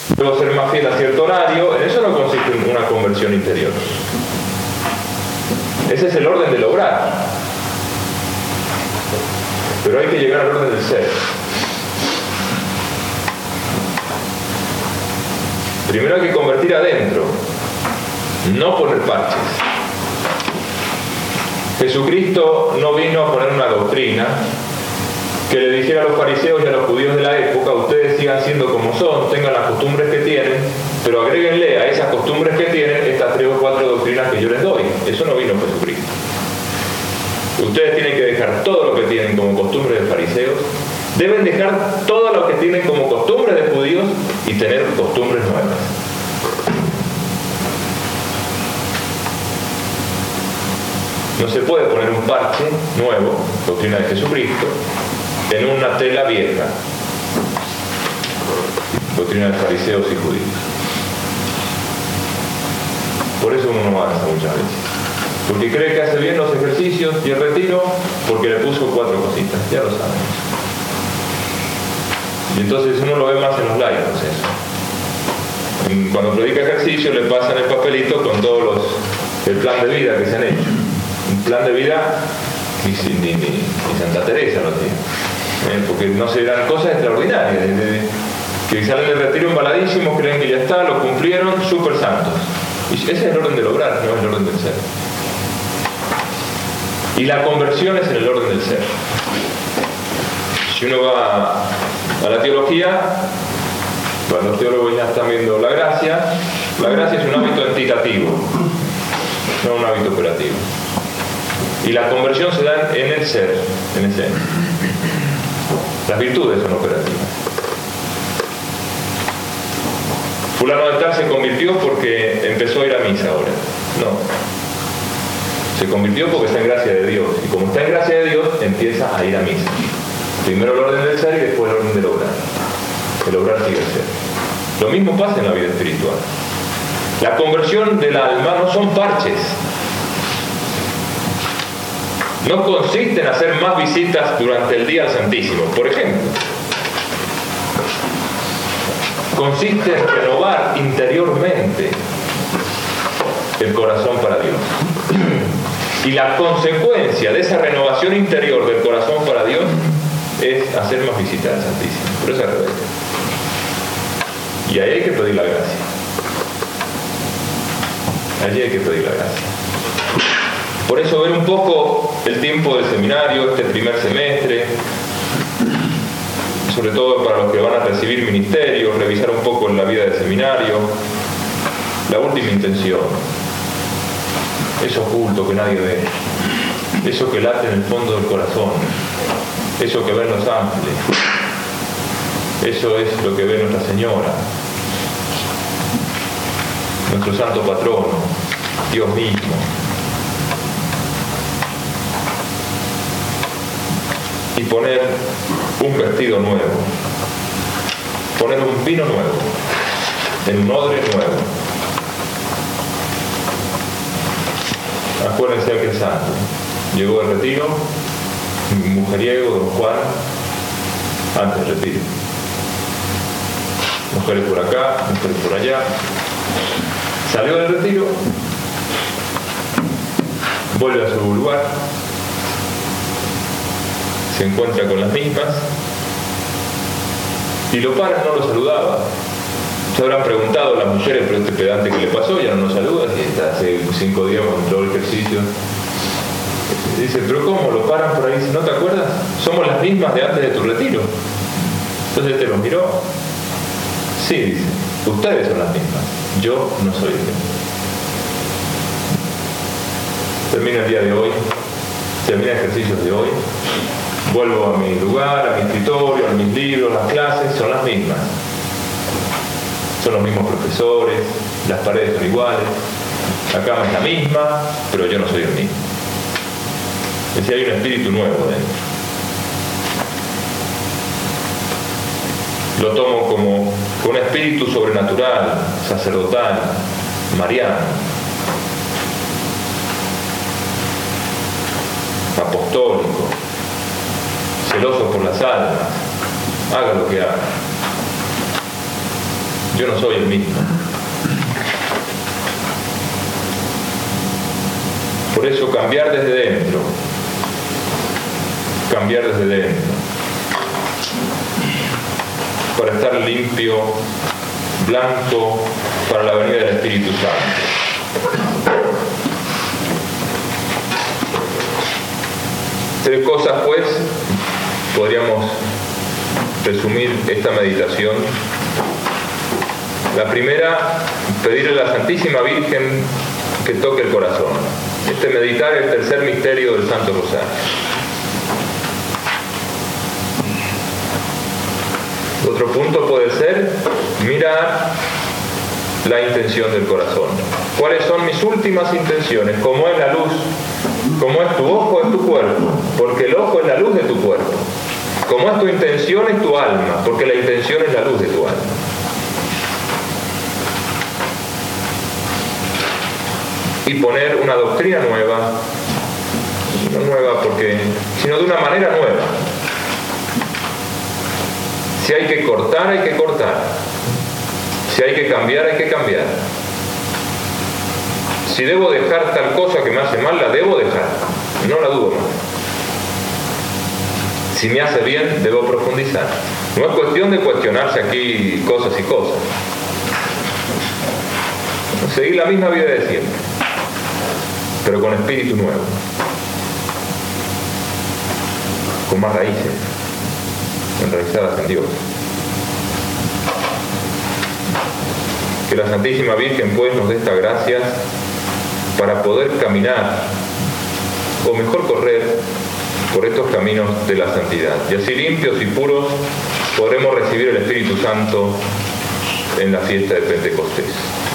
Luego ser más fiel a cierto horario. En eso no consiste en una conversión interior. Ese es el orden del obrar. Pero hay que llegar al orden del ser. Primero hay que convertir adentro, no poner parches. Jesucristo no vino a poner una doctrina que le dijera a los fariseos y a los judíos de la época: ustedes sigan siendo como son, tengan las costumbres que tienen, pero agréguenle a esas costumbres que tienen estas 3 o 4 doctrinas que yo les doy. Eso no vino Jesucristo. Ustedes tienen que dejar todo lo que tienen como costumbre de fariseos, deben dejar todo lo que tienen como costumbre de judíos y tener costumbres nuevas. No se puede poner un parche nuevo, doctrina de Jesucristo, en una tela vieja, doctrina de fariseos y judíos. Por eso uno no avanza muchas veces, porque cree que hace bien los ejercicios y el retiro porque le puso 4 cositas, ya lo sabemos. Y entonces uno lo ve más en los laicos eso. Cuando predica ejercicio le pasan el papelito con todos el plan de vida que se han hecho. Un plan de vida ni Santa Teresa lo tiene, porque no se dan cosas extraordinarias, que salen del retiro embaladísimos, creen que ya está, lo cumplieron, súper santos. Y ese es el orden del obrar, no es el orden del ser. Y la conversión es en el orden del ser. Si uno va a la teología, bueno, los teólogos ya están viendo la gracia es un hábito entitativo, no un hábito operativo. Y la conversión se da en el ser, en el ser. Las virtudes son operativas. Fulano de tal se convirtió porque empezó a ir a misa ahora. No. Se convirtió porque está en gracia de Dios. Y como está en gracia de Dios, empieza a ir a misa. Primero el orden del ser y después el orden del obrar. El obrar sigue el ser. Lo mismo pasa en la vida espiritual. La conversión del alma no son parches. No consiste en hacer más visitas durante el día al Santísimo, por ejemplo. Consiste en renovar interiormente el corazón para Dios. Y la consecuencia de esa renovación interior del corazón para Dios es hacer más visitas al Santísimo. Pero es al revés. Y ahí hay que pedir la gracia. Allí hay que pedir la gracia. Por eso ver un poco el tiempo del seminario, este primer semestre, sobre todo para los que van a recibir ministerio, revisar un poco en la vida del seminario, la última intención, eso oculto que nadie ve, eso que late en el fondo del corazón, eso que ven los ángeles, eso es lo que ve Nuestra Señora, nuestro santo patrono, Dios mismo. Y poner un vestido nuevo, poner un vino nuevo, en un odre nuevo. Acuérdense de aquel santo. Llegó el retiro, mujeriego, don Juan, antes del retiro. Mujeres por acá, mujeres por allá. Salió del retiro, vuelve a su lugar, se encuentra con las mismas y lo paran, no lo saludaba. Se habrán preguntado las mujeres, pero este pedante que le pasó, ya no nos saluda, y está hace 5 días cuando entró el ejercicio. Dice, pero ¿cómo? Lo paran por ahí, dice, ¿no te acuerdas? Somos las mismas de antes de tu retiro. Entonces te lo miró. Sí, dice, ustedes son las mismas, yo no soy el mismo. Termina el día de hoy, termina el ejercicio de hoy. Vuelvo a mi lugar, a mi escritorio, a mis libros, las clases, son las mismas. Son los mismos profesores, las paredes son iguales, la cama es la misma, pero yo no soy el mismo. Es decir, hay un espíritu nuevo dentro. Lo tomo como un espíritu sobrenatural, sacerdotal, mariano, apostólico, celoso por las almas, haga lo que haga. yo no soy el mismo. Por eso cambiar desde dentro, para estar limpio, blanco, para la venida del Espíritu Santo. 3 cosas, pues, podríamos resumir esta meditación. La primera, pedirle a la Santísima Virgen que toque el corazón. Meditar el tercer misterio del Santo Rosario. Otro punto puede ser mirar la intención del corazón. ¿Cuáles son mis últimas intenciones? ¿Cómo es la luz? ¿Cómo es tu ojo? Es tu cuerpo, porque el ojo es la luz de tu cuerpo. ¿Cómo es tu intención? Es tu alma, porque la intención es la luz de tu alma. Y poner una doctrina nueva, no nueva porque, sino de una manera nueva. Si hay que cortar, hay que cortar. Si hay que cambiar, hay que cambiar. Si debo dejar tal cosa que me hace mal, la debo dejar. No la dudo más. Si me hace bien, debo profundizar. No es cuestión de cuestionarse aquí cosas y cosas. Seguir la misma vida de siempre, pero con espíritu nuevo, con más raíces, enraizadas en Dios. Que la Santísima Virgen pues nos dé esta gracia para poder caminar, o mejor correr, por estos caminos de la santidad. Y así limpios y puros podremos recibir el Espíritu Santo en la fiesta de Pentecostés.